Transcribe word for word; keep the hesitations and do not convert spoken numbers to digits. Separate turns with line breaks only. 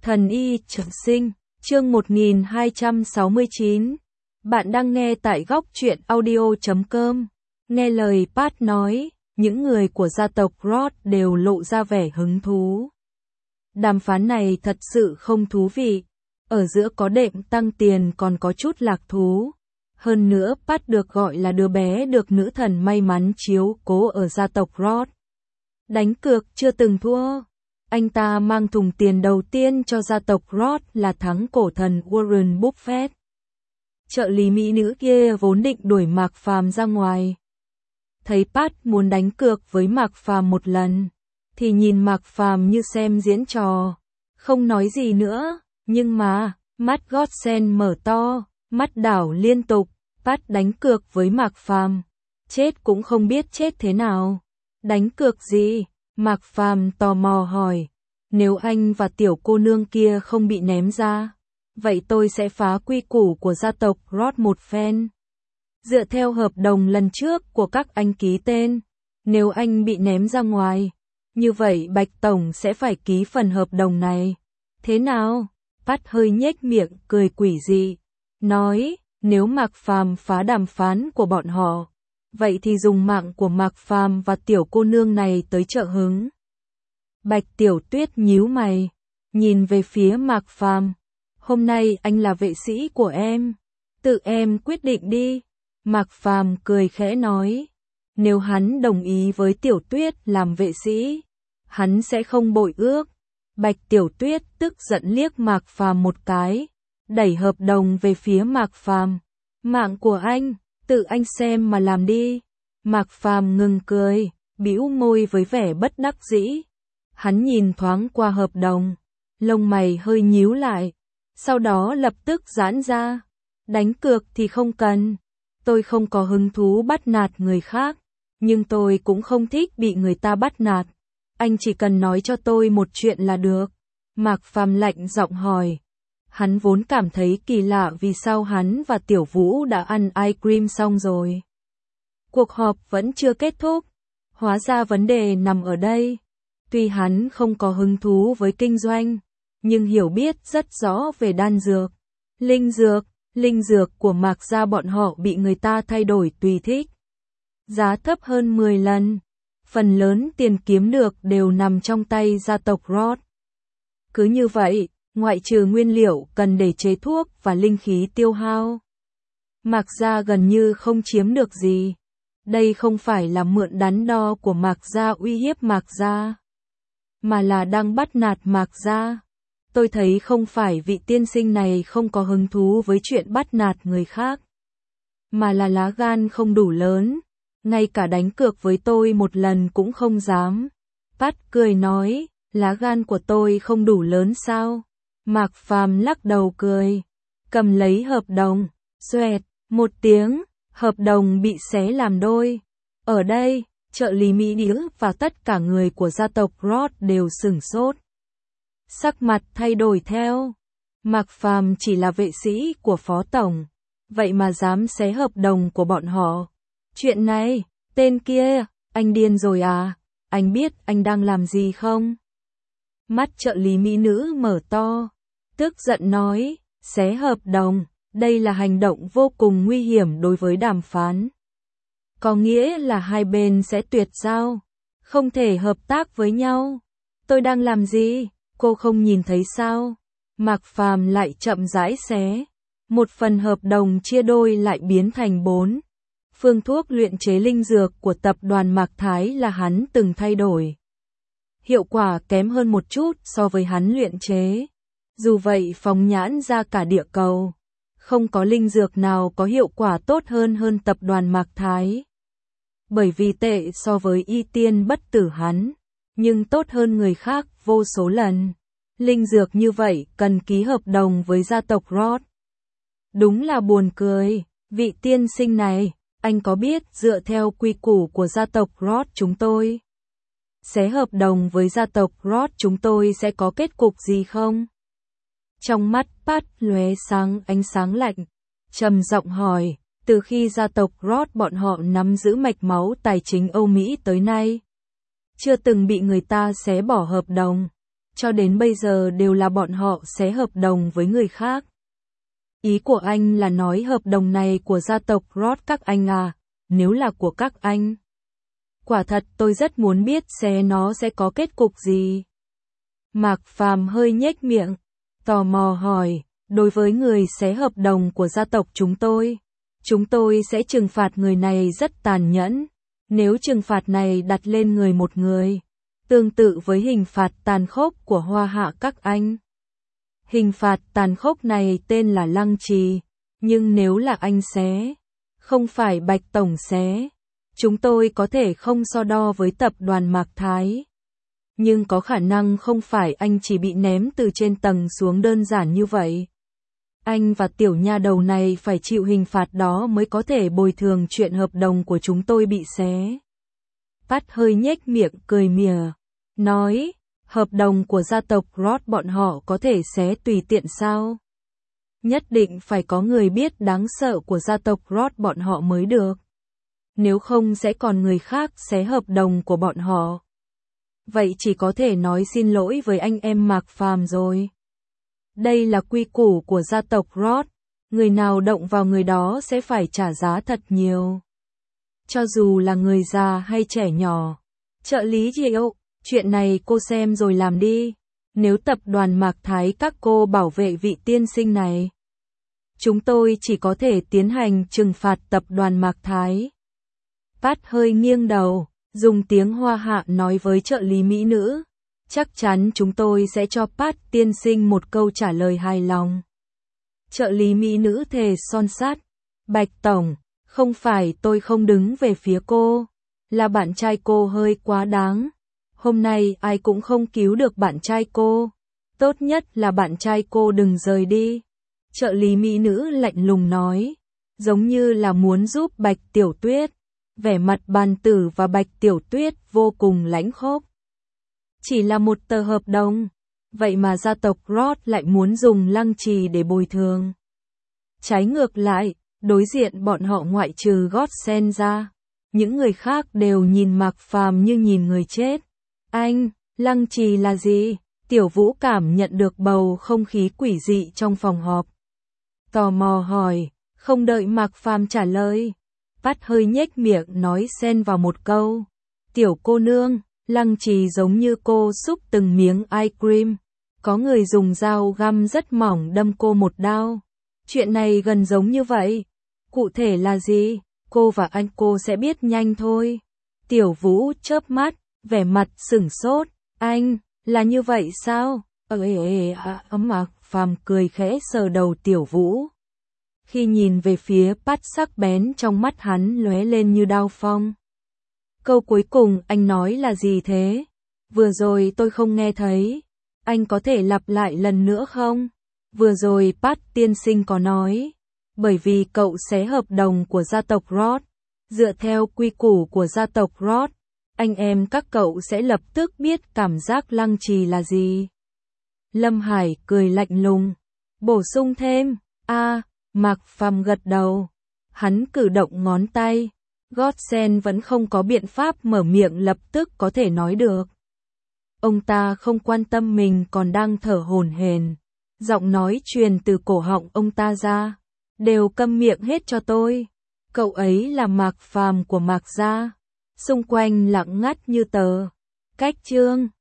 Thần y trường sinh, chương một nghìn hai trăm sáu mươi chín. Bạn đang nghe tại góc truyện audio chấm com. Nghe lời Pat nói, những người của gia tộc Roth đều lộ ra vẻ hứng thú. Đàm phán này thật sự không thú vị. Ở giữa có đệm tăng tiền còn có chút lạc thú. Hơn nữa Pat được gọi là đứa bé được nữ thần may mắn chiếu cố ở gia tộc Roth. Đánh cược chưa từng thua. Anh ta mang thùng tiền đầu tiên cho gia tộc Roth là thắng cổ thần Warren Buffett. Trợ lý mỹ nữ kia vốn định đuổi Mạc Phàm ra ngoài. Thấy Pat muốn đánh cược với Mạc Phàm một lần, thì nhìn Mạc Phàm như xem diễn trò, không nói gì nữa, nhưng mà, mắt Godsend mở to, mắt đảo liên tục, Pat đánh cược với Mạc Phàm, chết cũng không biết chết thế nào. Đánh cược gì? Mạc Phàm tò mò hỏi, nếu anh và tiểu cô nương kia không bị ném ra, vậy tôi sẽ phá quy củ của gia tộc Roth một phen. Dựa theo hợp đồng lần trước của các anh ký tên, nếu anh bị ném ra ngoài, như vậy Bạch Tổng sẽ phải ký phần hợp đồng này. Thế nào? Pat hơi nhếch miệng cười quỷ dị, nói, nếu Mạc Phàm phá đàm phán của bọn họ, vậy thì dùng mạng của Mạc Phàm và tiểu cô nương này tới trợ hứng. Bạch Tiểu Tuyết nhíu mày, nhìn về phía Mạc Phàm. Hôm nay anh là vệ sĩ của em, tự em quyết định đi. Mạc Phàm cười khẽ nói, nếu hắn đồng ý với Tiểu Tuyết làm vệ sĩ, hắn sẽ không bội ước. Bạch Tiểu Tuyết tức giận liếc Mạc Phàm một cái, đẩy hợp đồng về phía Mạc Phàm. Mạng của anh, tự anh xem mà làm đi. Mạc Phàm ngừng cười, bĩu môi với vẻ bất đắc dĩ. Hắn nhìn thoáng qua hợp đồng, lông mày hơi nhíu lại, sau đó lập tức giãn ra. Đánh cược thì không cần, tôi không có hứng thú bắt nạt người khác, nhưng tôi cũng không thích bị người ta bắt nạt. Anh chỉ cần nói cho tôi một chuyện là được. Mạc Phàm lạnh giọng hỏi. Hắn vốn cảm thấy kỳ lạ vì sao hắn và Tiểu Vũ đã ăn ice cream xong rồi. Cuộc họp vẫn chưa kết thúc, hóa ra vấn đề nằm ở đây. Tuy hắn không có hứng thú với kinh doanh, nhưng hiểu biết rất rõ về đan dược, linh dược, linh dược của Mạc gia bọn họ bị người ta thay đổi tùy thích. Giá thấp hơn mười lần, phần lớn tiền kiếm được đều nằm trong tay gia tộc Roth. Cứ như vậy, ngoại trừ nguyên liệu cần để chế thuốc và linh khí tiêu hao, Mạc gia gần như không chiếm được gì. Đây không phải là mượn đắn đo của Mạc gia uy hiếp Mạc gia, mà là đang bắt nạt Mạc gia. Tôi thấy không phải vị tiên sinh này không có hứng thú với chuyện bắt nạt người khác, mà là lá gan không đủ lớn, ngay cả đánh cược với tôi một lần cũng không dám. Pat cười nói, lá gan của tôi không đủ lớn sao? Mạc Phàm lắc đầu cười, cầm lấy hợp đồng, xoẹt, một tiếng, hợp đồng bị xé làm đôi. Ở đây, trợ lý mỹ nữ và tất cả người của gia tộc Roth đều sửng sốt. Sắc mặt thay đổi theo. Mạc Phàm chỉ là vệ sĩ của phó tổng, vậy mà dám xé hợp đồng của bọn họ. Chuyện này, tên kia, anh điên rồi à? Anh biết anh đang làm gì không? Mắt trợ lý mỹ nữ mở to, tức giận nói, xé hợp đồng, đây là hành động vô cùng nguy hiểm đối với đàm phán. Có nghĩa là hai bên sẽ tuyệt giao, không thể hợp tác với nhau. Tôi đang làm gì? Cô không nhìn thấy sao? Mạc Phàm lại chậm rãi xé. Một phần hợp đồng chia đôi lại biến thành bốn. Phương thuốc luyện chế linh dược của tập đoàn Mạc Thái là hắn từng thay đổi. Hiệu quả kém hơn một chút so với hắn luyện chế. Dù vậy phóng nhãn ra cả địa cầu, không có linh dược nào có hiệu quả tốt hơn hơn tập đoàn Mạc Thái. Bởi vì tệ so với y tiên bất tử hắn, nhưng tốt hơn người khác vô số lần. Linh dược như vậy cần ký hợp đồng với gia tộc Roth. Đúng là buồn cười, vị tiên sinh này, anh có biết dựa theo quy củ của gia tộc Roth chúng tôi, xé hợp đồng với gia tộc Roth chúng tôi sẽ có kết cục gì không? Trong mắt Pat lóe sáng ánh sáng lạnh, trầm giọng hỏi, từ khi gia tộc Roth bọn họ nắm giữ mạch máu tài chính Âu Mỹ tới nay, chưa từng bị người ta xé bỏ hợp đồng. cho đến bây giờ đều là bọn họ xé hợp đồng với người khác. Ý của anh là nói hợp đồng này của gia tộc Roth các anh à, nếu là của các anh. Quả thật tôi rất muốn biết xé nó sẽ có kết cục gì. Mạc Phàm hơi nhếch miệng, tò mò hỏi, đối với người xé hợp đồng của gia tộc chúng tôi, chúng tôi sẽ trừng phạt người này rất tàn nhẫn. Nếu trừng phạt này đặt lên người một người, tương tự với hình phạt tàn khốc của Hoa Hạ các anh. Hình phạt tàn khốc này tên là lăng trì, nhưng nếu là anh xé, không phải Bạch Tổng xé, chúng tôi có thể không so đo với tập đoàn Mạc Thái. Nhưng có khả năng không phải anh chỉ bị ném từ trên tầng xuống đơn giản như vậy. Anh và tiểu nha đầu này phải chịu hình phạt đó mới có thể bồi thường chuyện hợp đồng của chúng tôi bị xé. Pat hơi nhếch miệng cười mỉa, nói, hợp đồng của gia tộc Roth bọn họ có thể xé tùy tiện sao? Nhất định phải có người biết đáng sợ của gia tộc Roth bọn họ mới được. Nếu không sẽ còn người khác xé hợp đồng của bọn họ. Vậy chỉ có thể nói xin lỗi với anh em Mạc Phàm rồi. Đây là quy củ của gia tộc Roth, người nào động vào người đó sẽ phải trả giá thật nhiều. Cho dù là người già hay trẻ nhỏ. Trợ lý Diệu, chuyện này cô xem rồi làm đi. Nếu tập đoàn Mạc Thái các cô bảo vệ vị tiên sinh này, chúng tôi chỉ có thể tiến hành trừng phạt tập đoàn Mạc Thái. Pat hơi nghiêng đầu, dùng tiếng Hoa Hạ nói với trợ lý mỹ nữ. Chắc chắn chúng tôi sẽ cho Pat tiên sinh một câu trả lời hài lòng. Trợ lý mỹ nữ thề son sắt. Bạch Tổng, không phải tôi không đứng về phía cô, là bạn trai cô hơi quá đáng. Hôm nay ai cũng không cứu được bạn trai cô. Tốt nhất là bạn trai cô đừng rời đi. Trợ lý mỹ nữ lạnh lùng nói, giống như là muốn giúp Bạch Tiểu Tuyết. Vẻ mặt Bàn Tử và Bạch Tiểu Tuyết vô cùng lãnh khốc. Chỉ là một tờ hợp đồng, vậy mà gia tộc Roth lại muốn dùng lăng trì để bồi thường. Trái ngược lại, đối diện bọn họ ngoại trừ Godsend ra, những người khác đều nhìn Mạc Phàm như nhìn người chết. Anh, lăng trì là gì? Tiểu Vũ cảm nhận được bầu không khí quỷ dị trong phòng họp. Tò mò hỏi, không đợi Mạc Phàm trả lời. Pat hơi nhếch miệng nói xen vào một câu. Tiểu cô nương, lăng trì giống như cô xúc từng miếng ice cream. Có người dùng dao găm rất mỏng đâm cô một đao. Chuyện này gần giống như vậy. Cụ thể là gì? Cô và anh cô sẽ biết nhanh thôi. Tiểu Vũ chớp mắt, vẻ mặt sửng sốt. Anh, là như vậy sao? Ơ ê ê à, Mạc Phàm cười khẽ sờ đầu Tiểu Vũ. Khi nhìn về phía Pat sắc bén trong mắt hắn lóe lên như đao phong. Câu cuối cùng anh nói là gì thế? Vừa rồi tôi không nghe thấy. Anh có thể lặp lại lần nữa không? Vừa rồi Pat tiên sinh có nói. Bởi vì cậu xé hợp đồng của gia tộc Roth. Dựa theo quy củ của gia tộc Roth, anh em các cậu sẽ lập tức biết cảm giác lăng trì là gì. Lâm Hải cười lạnh lùng. Bổ sung thêm. A. Mạc Phàm gật đầu. Hắn cử động ngón tay. Godsend vẫn không có biện pháp mở miệng lập tức có thể nói được. Ông ta không quan tâm mình còn đang thở hổn hển. Giọng nói truyền từ cổ họng ông ta ra. Đều câm miệng hết cho tôi. Cậu ấy là Mạc Phàm của Mạc gia. Xung quanh lặng ngắt như tờ. Cách chương.